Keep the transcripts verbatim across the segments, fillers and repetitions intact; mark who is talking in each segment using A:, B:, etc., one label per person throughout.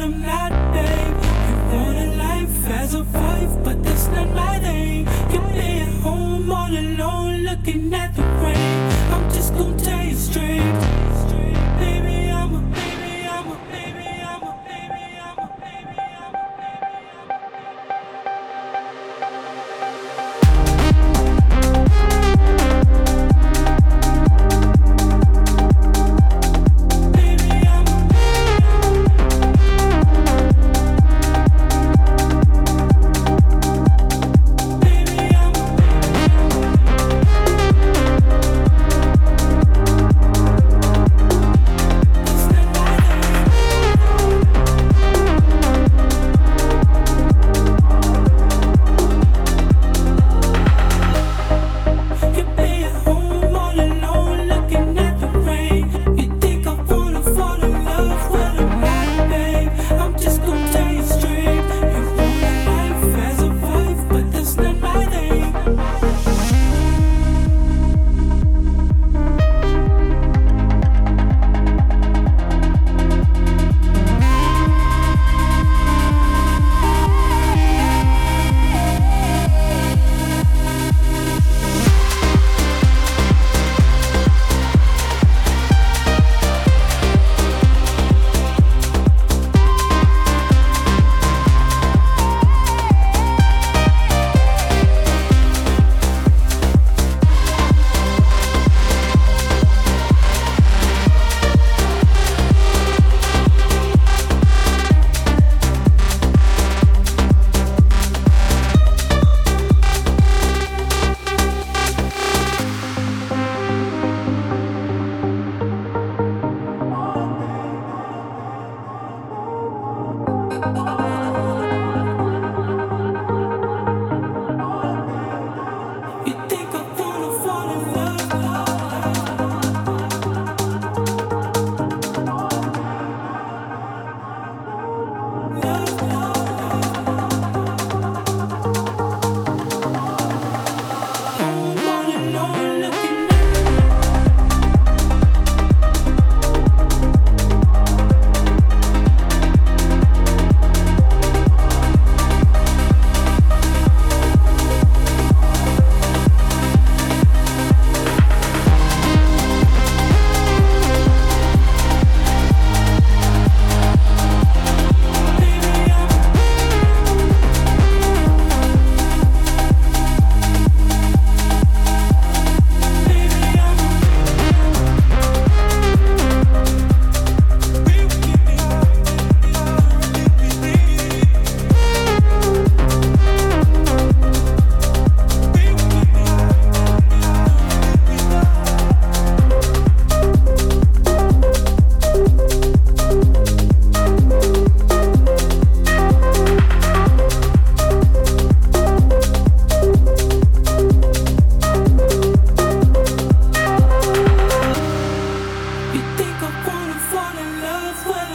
A: I'm not, babe. You want a life as a wife, but that's not my thing. You be at home all alone, looking at the rain. I'm just gonna tell you straight, baby, I'm a, baby, I'm a, baby, I'm a, baby, I'm a, baby, I'm a,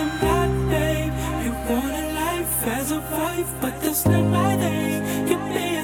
A: as a wife, but that's not my thing. You be